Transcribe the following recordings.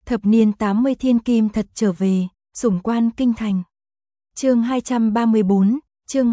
Thập niên 80 thiên kim thật trở về, sủng quan kinh thành. Chương 234, chương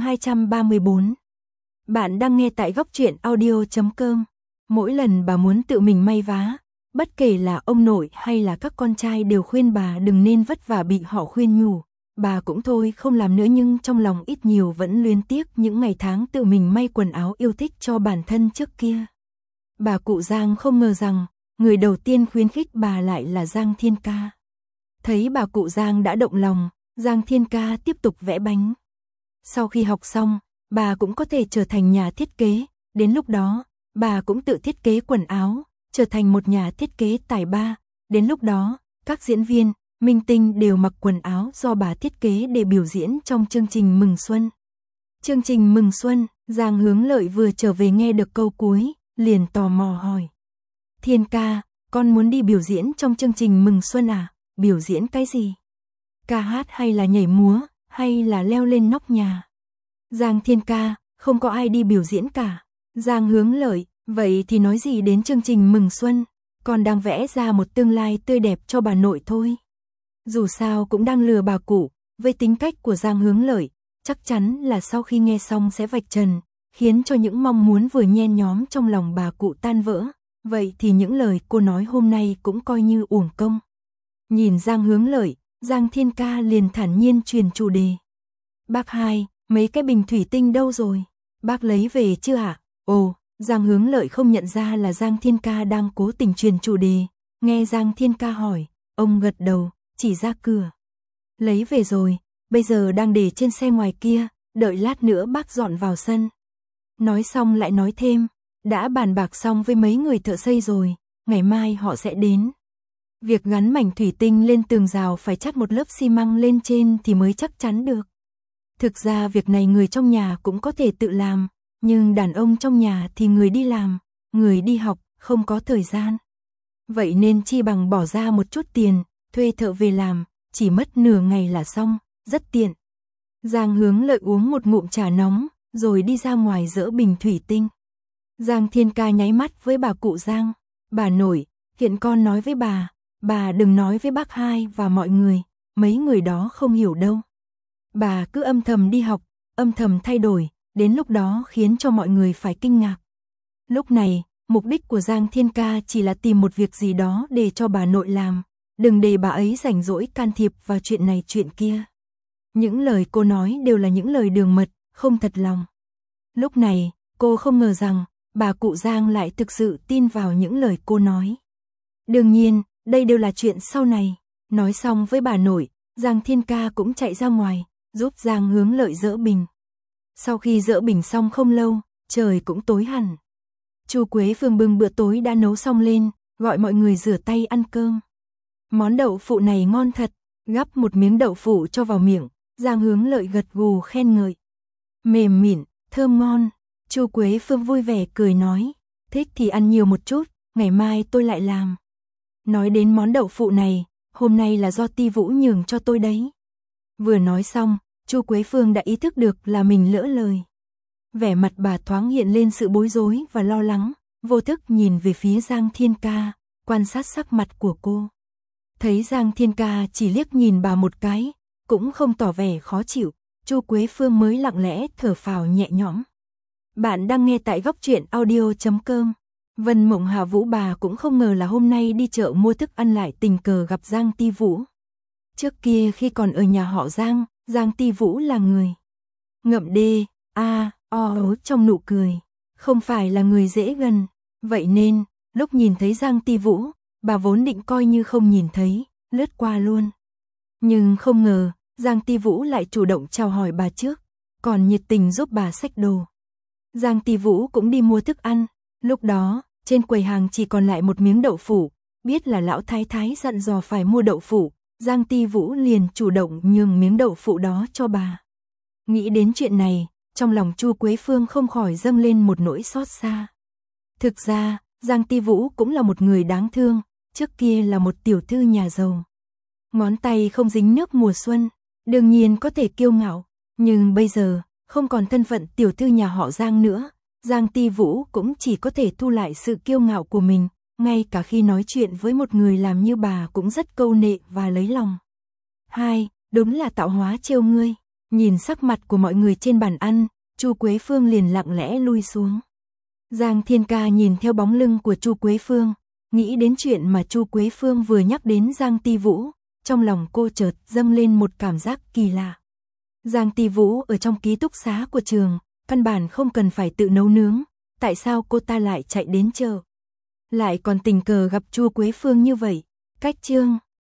234. Bạn đang nghe tại góc truyện audio.com. Mỗi lần bà muốn tự mình may vá, bất kể là ông nội hay là các con trai đều khuyên bà đừng nên vất vả bị họ khuyên nhủ. Bà cũng thôi không làm nữa, nhưng trong lòng ít nhiều vẫn luyến tiếc những ngày tháng tự mình may quần áo yêu thích cho bản thân trước kia. Bà cụ Giang không ngờ rằng, người đầu tiên khuyến khích bà lại là Giang Thiên Ca. Thấy bà cụ Giang đã động lòng, Giang Thiên Ca tiếp tục vẽ bánh. Sau khi học xong, bà cũng có thể trở thành nhà thiết kế, đến lúc đó, bà cũng tự thiết kế quần áo, trở thành một nhà thiết kế tài ba. Đến lúc đó, các diễn viên, minh tinh đều mặc quần áo do bà thiết kế để biểu diễn trong chương trình Mừng Xuân. Chương trình Mừng Xuân, Giang Hướng Lợi vừa trở về nghe được câu cuối, liền tò mò hỏi. Thiên Ca, con muốn đi biểu diễn trong chương trình Mừng Xuân à? Biểu diễn cái gì? Ca hát hay là nhảy múa, hay là leo lên nóc nhà? Giang Thiên Ca, không có ai đi biểu diễn cả. Giang Hướng Lợi, vậy thì nói gì đến chương trình Mừng Xuân? Con đang vẽ ra một tương lai tươi đẹp cho bà nội thôi. Dù sao cũng đang lừa bà cụ, với tính cách của Giang Hướng Lợi, chắc chắn là sau khi nghe xong sẽ vạch trần, khiến cho những mong muốn vừa nhen nhóm trong lòng bà cụ tan vỡ. Vậy thì những lời cô nói hôm nay cũng coi như uổng công. Nhìn Giang Hướng Lợi, Giang Thiên Ca liền thản nhiên truyền chủ đề. Bác hai, mấy cái bình thủy tinh đâu rồi? Bác lấy về chưa ạ? Ồ, Giang Hướng Lợi không nhận ra là Giang Thiên Ca đang cố tình truyền chủ đề. Nghe Giang Thiên Ca hỏi, ông gật đầu, chỉ ra cửa. Lấy về rồi, bây giờ đang để trên xe ngoài kia, đợi lát nữa bác dọn vào sân. Nói xong lại nói thêm, đã bàn bạc xong với mấy người thợ xây rồi, ngày mai họ sẽ đến. Việc gắn mảnh thủy tinh lên tường rào phải chắt một lớp xi măng lên trên thì mới chắc chắn được. Thực ra việc này người trong nhà cũng có thể tự làm, nhưng đàn ông trong nhà thì người đi làm, người đi học, không có thời gian. Vậy nên chi bằng bỏ ra một chút tiền, thuê thợ về làm, chỉ mất nửa ngày là xong, rất tiện. Giang Hướng Lợi uống một ngụm trà nóng, rồi đi ra ngoài dỡ bình thủy tinh. Giang Thiên Ca nháy mắt với bà cụ Giang. Bà nội, hiện con nói với bà đừng nói với bác hai và mọi người, mấy người đó không hiểu đâu. Bà cứ âm thầm đi học, âm thầm thay đổi, đến lúc đó khiến cho mọi người phải kinh ngạc. Lúc này, mục đích của Giang Thiên Ca chỉ là tìm một việc gì đó để cho bà nội làm, đừng để bà ấy rảnh rỗi can thiệp vào chuyện này chuyện kia. Những lời cô nói đều là những lời đường mật, không thật lòng. Lúc này, cô không ngờ rằng, bà cụ Giang lại thực sự tin vào những lời cô nói. Đương nhiên, đây đều là chuyện sau này. Nói xong với bà nội, Giang Thiên Ca cũng chạy ra ngoài, giúp Giang Hướng Lợi dỡ bình. Sau khi dỡ bình xong không lâu, trời cũng tối hẳn. Chu Quế Phương bưng bữa tối đã nấu xong lên, gọi mọi người rửa tay ăn cơm. Món đậu phụ này ngon thật, gắp một miếng đậu phụ cho vào miệng, Giang Hướng Lợi gật gù khen ngợi. Mềm mịn, thơm ngon. Chu Quế Phương vui vẻ cười nói, thích thì ăn nhiều một chút, ngày mai tôi lại làm. Nói đến món đậu phụ này, hôm nay là do Ti Vũ nhường cho tôi đấy. Vừa nói xong, Chu Quế Phương đã ý thức được là mình lỡ lời. Vẻ mặt bà thoáng hiện lên sự bối rối và lo lắng, vô thức nhìn về phía Giang Thiên Ca, quan sát sắc mặt của cô. Thấy Giang Thiên Ca chỉ liếc nhìn bà một cái, cũng không tỏ vẻ khó chịu, Chu Quế Phương mới lặng lẽ thở phào nhẹ nhõm. Bạn đang nghe tại góc truyện audio.com. Vân Mộng Hà Vũ bà cũng không ngờ là hôm nay đi chợ mua thức ăn lại tình cờ gặp Giang Ti Vũ. Trước kia khi còn ở nhà họ Giang, Giang Ti Vũ là người ngậm đê, trong nụ cười, không phải là người dễ gần. Vậy nên, lúc nhìn thấy Giang Ti Vũ, bà vốn định coi như không nhìn thấy, lướt qua luôn. Nhưng không ngờ, Giang Ti Vũ lại chủ động chào hỏi bà trước, còn nhiệt tình giúp bà xách đồ. Giang Ti Vũ cũng đi mua thức ăn, lúc đó, trên quầy hàng chỉ còn lại một miếng đậu phụ, biết là lão thái thái dặn dò phải mua đậu phụ, Giang Ti Vũ liền chủ động nhường miếng đậu phụ đó cho bà. Nghĩ đến chuyện này, trong lòng Chu Quế Phương không khỏi dâng lên một nỗi xót xa. Thực ra, Giang Ti Vũ cũng là một người đáng thương, trước kia là một tiểu thư nhà giàu. Ngón tay không dính nước mùa xuân, đương nhiên có thể kiêu ngạo, nhưng bây giờ, không còn thân phận tiểu thư nhà họ Giang nữa, Giang Ti Vũ cũng chỉ có thể thu lại sự kiêu ngạo của mình, ngay cả khi nói chuyện với một người làm như bà cũng rất câu nệ và lấy lòng. 2. Đúng là tạo hóa trêu ngươi. Nhìn sắc mặt của mọi người trên bàn ăn, Chu Quế Phương liền lặng lẽ lui xuống. Giang Thiên Ca nhìn theo bóng lưng của Chu Quế Phương, nghĩ đến chuyện mà Chu Quế Phương vừa nhắc đến Giang Ti Vũ, trong lòng cô chợt dâng lên một cảm giác kỳ lạ. Giang Ti Vũ ở trong ký túc xá của trường, căn bản không cần phải tự nấu nướng, tại sao cô ta lại chạy đến chợ? Lại còn tình cờ gặp Chu Quế Phương như vậy? Cách chương